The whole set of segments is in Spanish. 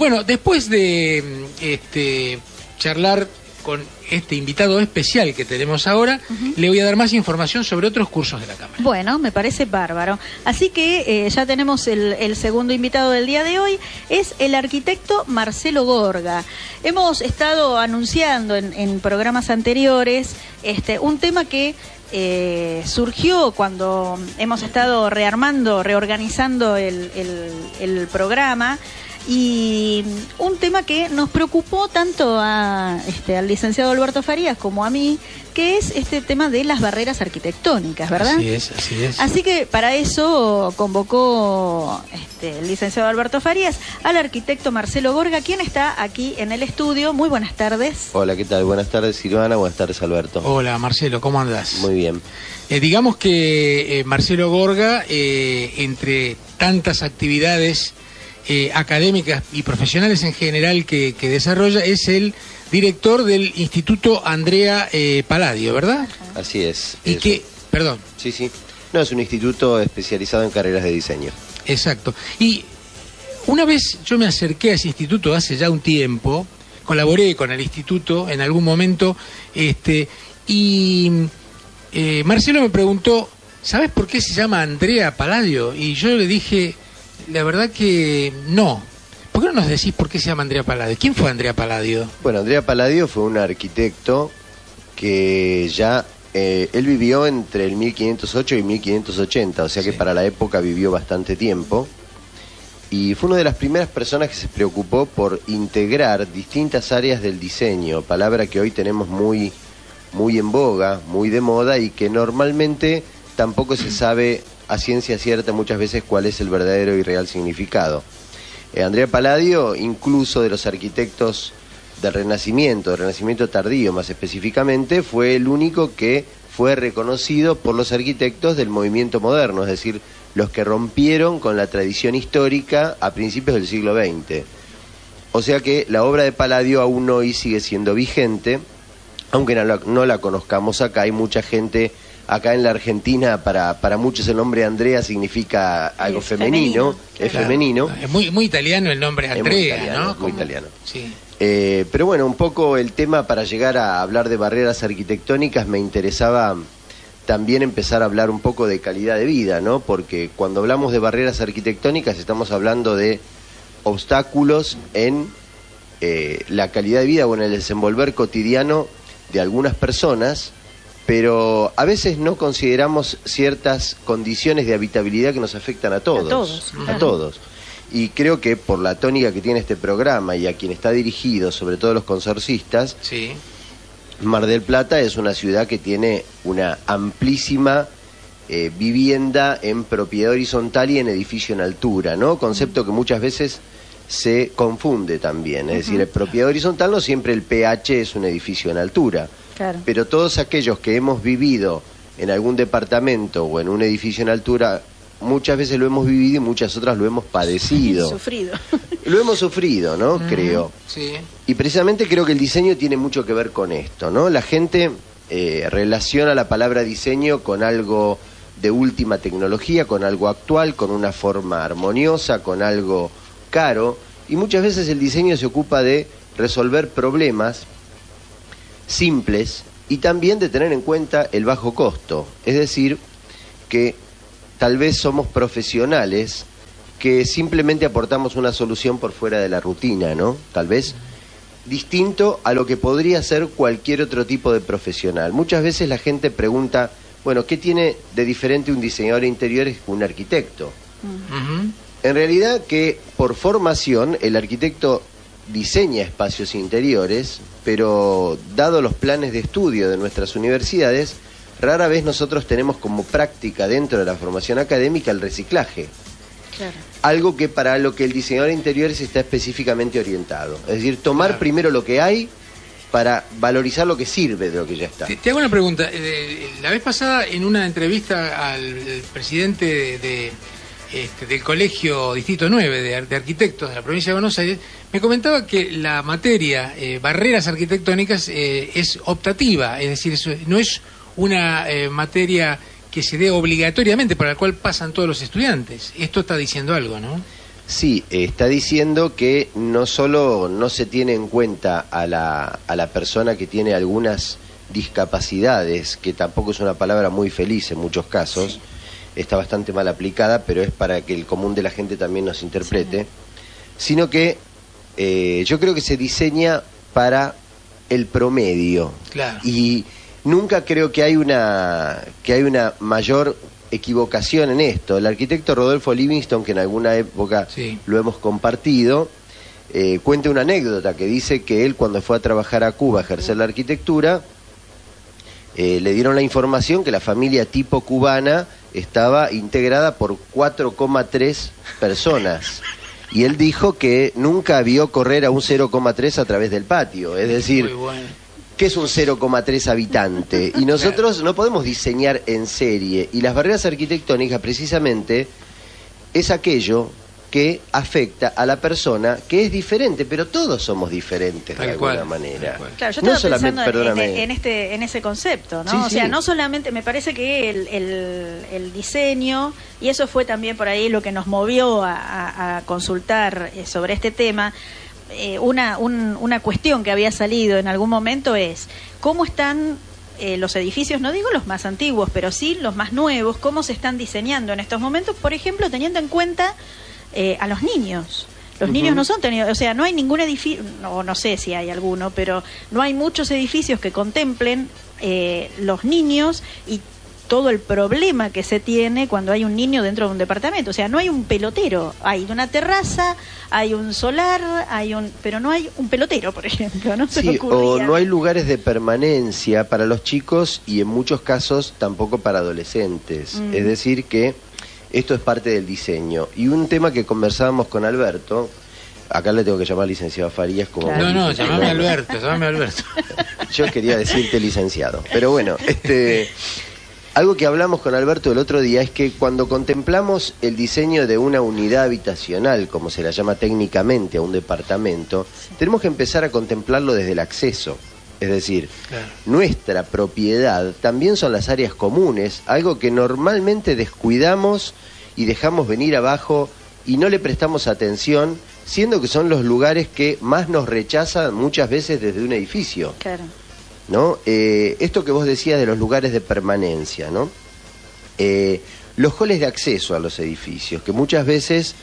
Bueno, después de charlar con este invitado especial que tenemos ahora, le voy a dar más información sobre otros cursos de la Cámara. Bueno, me parece bárbaro. Así que ya tenemos el segundo invitado del día de hoy, es el arquitecto Marcelo Gorga. Hemos estado anunciando en programas anteriores un tema que surgió cuando hemos estado reorganizando el programa. Y un tema que nos preocupó tanto al licenciado Alberto Farías como a mí, que es este tema de las barreras arquitectónicas, ¿verdad? Así es, así es. Así que para eso convocó el licenciado Alberto Farías al arquitecto Marcelo Gorga, quien está aquí en el estudio. Muy buenas tardes. Hola, ¿qué tal? Buenas tardes, Silvana. Buenas tardes, Alberto. Hola, Marcelo, ¿cómo andás? Muy bien. Digamos que Marcelo Gorga, entre tantas actividades académicas y profesionales en general que desarrolla, es el director del Instituto Andrea Palladio, ¿verdad? Así es. Y que, perdón. Sí. No, es un instituto especializado en carreras de diseño. Exacto. Y una vez yo me acerqué a ese instituto hace ya un tiempo, colaboré con el instituto en algún momento, y Marcelo me preguntó, ¿sabes por qué se llama Andrea Palladio? Y yo le dije, la verdad que no. ¿Por qué no nos decís por qué se llama Andrea Palladio? ¿Quién fue Andrea Palladio? Bueno, Andrea Palladio fue un arquitecto que ya él vivió entre el 1508 y 1580, o sea que para la época vivió bastante tiempo, y fue una de las primeras personas que se preocupó por integrar distintas áreas del diseño, palabra que hoy tenemos muy en boga, muy de moda, y que normalmente tampoco se sabe a ciencia cierta muchas veces cuál es el verdadero y real significado. Andrea Palladio, incluso de los arquitectos del Renacimiento tardío más específicamente, fue el único que fue reconocido por los arquitectos del movimiento moderno, es decir, los que rompieron con la tradición histórica a principios del siglo XX. O sea que la obra de Palladio aún hoy sigue siendo vigente, aunque no la conozcamos acá. Hay mucha gente acá en la Argentina, para muchos el nombre Andrea significa algo femenino. Es femenino. Es muy italiano el nombre Andrea, ¿no? Muy italiano. Sí. Pero bueno, un poco el tema, para llegar a hablar de barreras arquitectónicas, me interesaba también empezar a hablar un poco de calidad de vida, ¿no? Porque cuando hablamos de barreras arquitectónicas estamos hablando de obstáculos en la calidad de vida o en el desenvolver cotidiano de algunas personas, pero a veces no consideramos ciertas condiciones de habitabilidad que nos afectan a todos. A todos. Y creo que por la tónica que tiene este programa y a quien está dirigido, sobre todo los consorcistas, sí, Mar del Plata es una ciudad que tiene una amplísima vivienda en propiedad horizontal y en edificio en altura, ¿no? Concepto que muchas veces se confunde también. Es decir, en propiedad horizontal no siempre el PH es un edificio en altura. Claro. Pero todos aquellos que hemos vivido en algún departamento o en un edificio en altura, muchas veces lo hemos vivido y muchas otras lo hemos padecido. Lo hemos sufrido, ¿no? Creo. Sí. Y precisamente creo que el diseño tiene mucho que ver con esto, ¿no? La gente relaciona la palabra diseño con algo de última tecnología, con algo actual, con una forma armoniosa, con algo caro, y muchas veces el diseño se ocupa de resolver problemas simples y también de tener en cuenta el bajo costo. Es decir, que tal vez somos profesionales que simplemente aportamos una solución por fuera de la rutina, ¿no? Tal vez distinto a lo que podría ser cualquier otro tipo de profesional. Muchas veces la gente pregunta, bueno, ¿qué tiene de diferente un diseñador de interiores que un arquitecto? En realidad que por formación el arquitecto diseña espacios interiores, pero dado los planes de estudio de nuestras universidades, rara vez nosotros tenemos como práctica dentro de la formación académica el reciclaje. Claro. Algo que para lo que el diseñador de interiores está específicamente orientado. Es decir, tomar primero lo que hay para valorizar lo que sirve de lo que ya está. Te hago una pregunta. La vez pasada, en una entrevista al presidente del Colegio Distrito 9 de Arquitectos de la provincia de Buenos Aires, me comentaba que la materia barreras arquitectónicas es optativa, es decir, no es una materia que se dé obligatoriamente, para la cual pasan todos los estudiantes. Esto está diciendo algo, ¿no? Sí, está diciendo que no solo no se tiene en cuenta a la persona que tiene algunas discapacidades, que tampoco es una palabra muy feliz en muchos casos, sí. Está bastante mal aplicada, pero es para que el común de la gente también nos interprete, sí. Sino que yo creo que se diseña para el promedio. Claro. Y nunca creo que hay una mayor equivocación en esto. El arquitecto Rodolfo Livingston, que en alguna época sí. Lo hemos compartido, cuenta una anécdota que dice que él, cuando fue a trabajar a Cuba a ejercer la arquitectura, le dieron la información que la familia tipo cubana estaba integrada por 4,3 personas. Y él dijo que nunca vio correr a un 0,3 a través del patio. Es decir, ¿qué es un 0,3 habitante? Y nosotros no podemos diseñar en serie. Y las barreras arquitectónicas, precisamente, es aquello que afecta a la persona que es diferente, pero todos somos diferentes de alguna manera. Claro, yo estaba pensando en ese concepto, ¿no? Sí, o sea, no solamente, me parece que el diseño, y eso fue también por ahí lo que nos movió a consultar sobre este tema, una cuestión que había salido en algún momento es cómo están los edificios, no digo los más antiguos, pero sí los más nuevos, cómo se están diseñando en estos momentos, por ejemplo, teniendo en cuenta a los niños. Los niños no son tenidos, o sea, no hay ningún edificio, no sé si hay alguno, pero no hay muchos edificios que contemplen los niños y todo el problema que se tiene cuando hay un niño dentro de un departamento. O sea, no hay un pelotero, hay una terraza, hay un solar, pero no hay un pelotero, por ejemplo, ¿no? Sí, o no hay lugares de permanencia para los chicos y en muchos casos tampoco para adolescentes. Es decir que esto es parte del diseño. Y un tema que conversábamos con Alberto, acá le tengo que llamar licenciado Farías como... Claro. No, llamame Alberto. Yo quería decirte licenciado. Pero bueno, algo que hablamos con Alberto el otro día es que cuando contemplamos el diseño de una unidad habitacional, como se la llama técnicamente a un departamento, sí. Tenemos que empezar a contemplarlo desde el acceso. Es decir, claro. Nuestra propiedad también son las áreas comunes, algo que normalmente descuidamos y dejamos venir abajo y no le prestamos atención, siendo que son los lugares que más nos rechazan muchas veces desde un edificio. Claro. ¿No? Esto que vos decías de los lugares de permanencia, ¿no? Los halls de acceso a los edificios, que muchas veces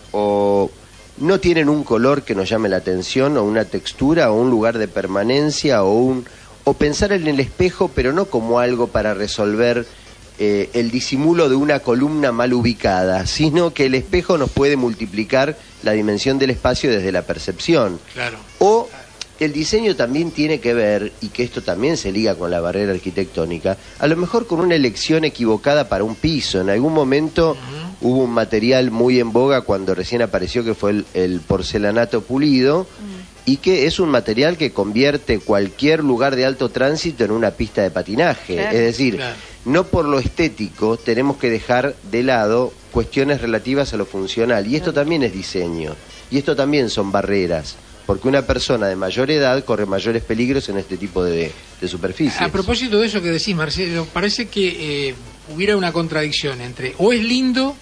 no tienen un color que nos llame la atención, o una textura, o un lugar de permanencia, o pensar en el espejo, pero no como algo para resolver el disimulo de una columna mal ubicada, sino que el espejo nos puede multiplicar la dimensión del espacio desde la percepción. Claro. O el diseño también tiene que ver, y que esto también se liga con la barrera arquitectónica, a lo mejor con una elección equivocada para un piso. En algún momento hubo un material muy en boga cuando recién apareció, que fue el porcelanato pulido, y que es un material que convierte cualquier lugar de alto tránsito en una pista de patinaje. Claro. Es decir, claro. No por lo estético tenemos que dejar de lado cuestiones relativas a lo funcional, y esto también es diseño, y esto también son barreras. Porque una persona de mayor edad corre mayores peligros en este tipo de superficies. A propósito de eso que decís, Marcelo, parece que hubiera una contradicción entre o es lindo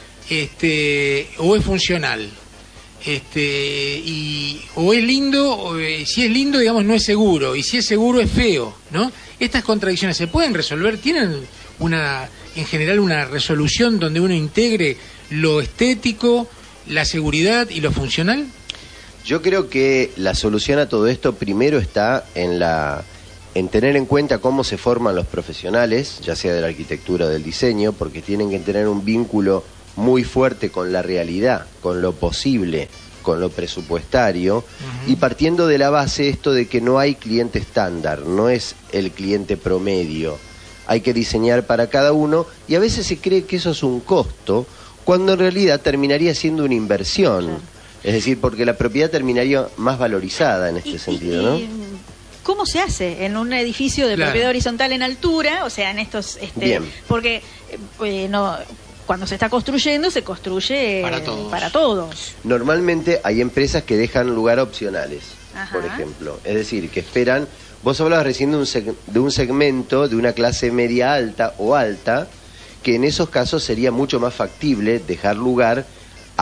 o es funcional. O es lindo, si es lindo, digamos, no es seguro, y si es seguro es feo, ¿no? Estas contradicciones se pueden resolver, tienen en general una resolución donde uno integre lo estético, la seguridad y lo funcional. Yo creo que la solución a todo esto primero está en tener en cuenta cómo se forman los profesionales, ya sea de la arquitectura o del diseño, porque tienen que tener un vínculo muy fuerte con la realidad, con lo posible, con lo presupuestario, y partiendo de la base esto de que no hay cliente estándar, no es el cliente promedio, hay que diseñar para cada uno, y a veces se cree que eso es un costo, cuando en realidad terminaría siendo una inversión. Claro. Es decir, porque la propiedad terminaría más valorizada en este sentido, ¿no? ¿Cómo se hace en un edificio de propiedad horizontal en altura? O sea, en estos... Bien. Porque cuando se está construyendo, se construye para todos. Normalmente hay empresas que dejan lugar opcionales, por ejemplo. Es decir, que esperan... Vos hablabas recién de un segmento de una clase media alta o alta, que en esos casos sería mucho más factible dejar lugar a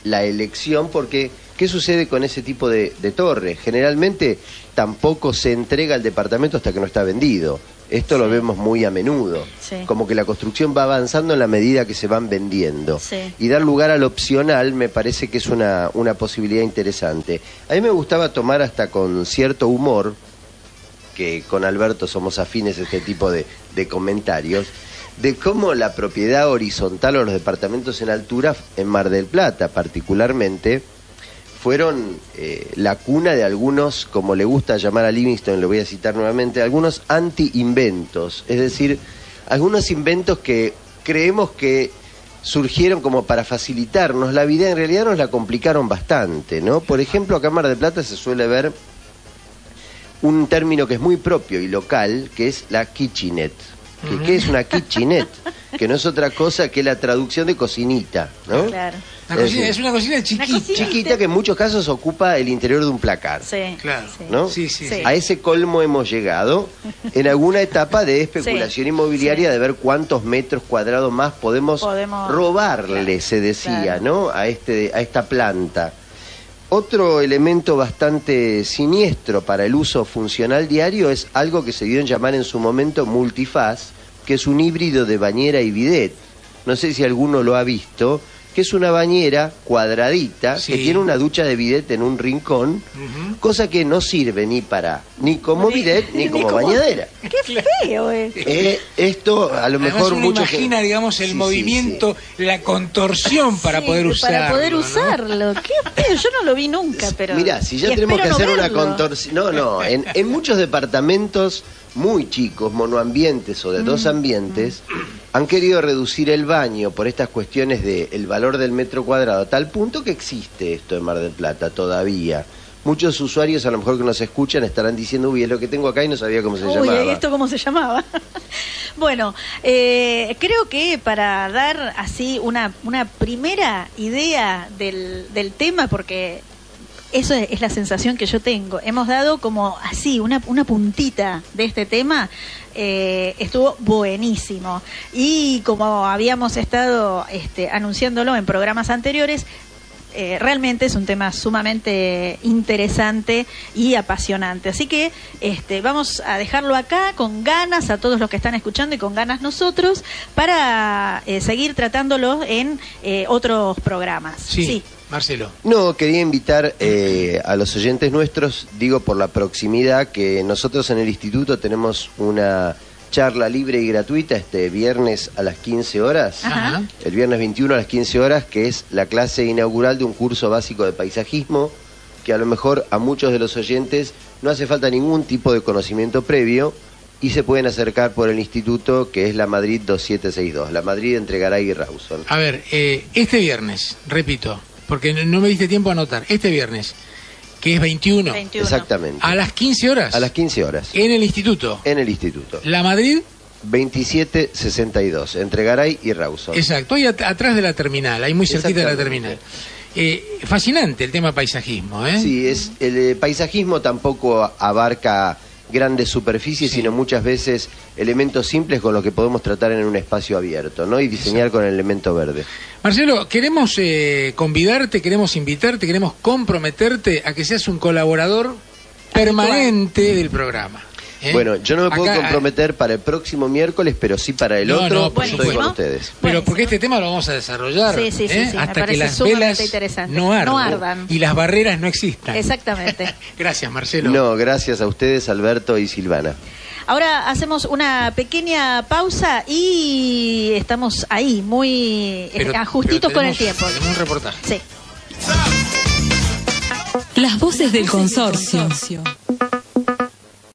la elección, porque ¿qué sucede con ese tipo de torres? Generalmente tampoco se entrega al departamento hasta que no está vendido. Esto lo vemos muy a menudo, como que la construcción va avanzando en la medida que se van vendiendo. Y dar lugar al opcional me parece que es una posibilidad interesante. A mí me gustaba tomar hasta con cierto humor, que con Alberto somos afines a este tipo de comentarios, de cómo la propiedad horizontal o los departamentos en altura en Mar del Plata particularmente fueron la cuna de algunos, como le gusta llamar a Livingston, lo voy a citar nuevamente, algunos anti-inventos, es decir, algunos inventos que creemos que surgieron como para facilitarnos la vida, en realidad nos la complicaron bastante, ¿no? Por ejemplo, acá en Mar del Plata se suele ver un término que es muy propio y local, que es la kitchenette. ¿Qué es una kitchenette? Que no es otra cosa que la traducción de cocinita, ¿no? Claro. Es una cocina chiquita. Chiquita que en muchos casos ocupa el interior de un placar. Sí, claro. ¿No? Sí. A ese colmo hemos llegado en alguna etapa de especulación inmobiliaria de ver cuántos metros cuadrados más podemos robarle, claro, se decía, claro, ¿no? A esta planta. Otro elemento bastante siniestro para el uso funcional diario es algo que se dio en llamar en su momento multifaz, que es un híbrido de bañera y bidet. No sé si alguno lo ha visto, que es una bañera cuadradita, que tiene una ducha de bidet en un rincón, cosa que no sirve ni como bidet ni como bañadera. ¡Qué feo esto a lo mejor uno muchos imagina, digamos, el movimiento, la contorsión para poder usarlo. Para poder usarlo. ¿No? Qué feo, yo no lo vi nunca, pero... Mirá, si ya tenemos que hacer una contorsión... No, en muchos departamentos muy chicos, monoambientes o de dos ambientes, han querido reducir el baño por estas cuestiones del valor del metro cuadrado, a tal punto que existe esto en Mar del Plata todavía. Muchos usuarios a lo mejor que nos escuchan estarán diciendo, uy, es lo que tengo acá y no sabía cómo se llamaba. Uy, ¿esto cómo se llamaba? Bueno, creo que para dar así una primera idea del tema, porque... eso es la sensación que yo tengo. Hemos dado como así una puntita de este tema. Estuvo buenísimo. Y como habíamos estado anunciándolo en programas anteriores, realmente es un tema sumamente interesante y apasionante. Así que vamos a dejarlo acá con ganas a todos los que están escuchando y con ganas nosotros para seguir tratándolo en otros programas. Sí. Marcelo. No, quería invitar a los oyentes nuestros, digo por la proximidad, que nosotros en el instituto tenemos una charla libre y gratuita este viernes a las 15 horas, el viernes 21 a las 15 horas, que es la clase inaugural de un curso básico de paisajismo, que a lo mejor a muchos de los oyentes no hace falta ningún tipo de conocimiento previo y se pueden acercar por el instituto, que es la Madrid 2762, la Madrid entre Garay y Rawson. A ver, este viernes, repito, porque no me diste tiempo a anotar, este viernes, que es 21. Exactamente. ¿A las 15 horas? A las 15 horas. ¿En el instituto? En el instituto. ¿La Madrid? 2762, entre Garay y Rawson. Exacto, ahí atrás de la terminal, ahí muy cerquita de la terminal. Fascinante el tema paisajismo, ¿eh? Sí, el paisajismo tampoco abarca grandes superficies, sino muchas veces elementos simples con los que podemos tratar en un espacio abierto, ¿no? Y diseñar con el elemento verde. Marcelo, queremos convidarte, queremos invitarte, queremos comprometerte a que seas un colaborador permanente del programa. Bueno, yo no me puedo comprometer para el próximo miércoles, pero sí para el otro, por estoy con ustedes. Pero porque este tema lo vamos a desarrollar hasta que las velas no ardan y las barreras no existan. Exactamente. Gracias, Marcelo. No, gracias a ustedes, Alberto y Silvana. Ahora hacemos una pequeña pausa y estamos ahí, muy ajustitos con el tiempo. Tenemos un reportaje. Sí. Las voces del consorcio.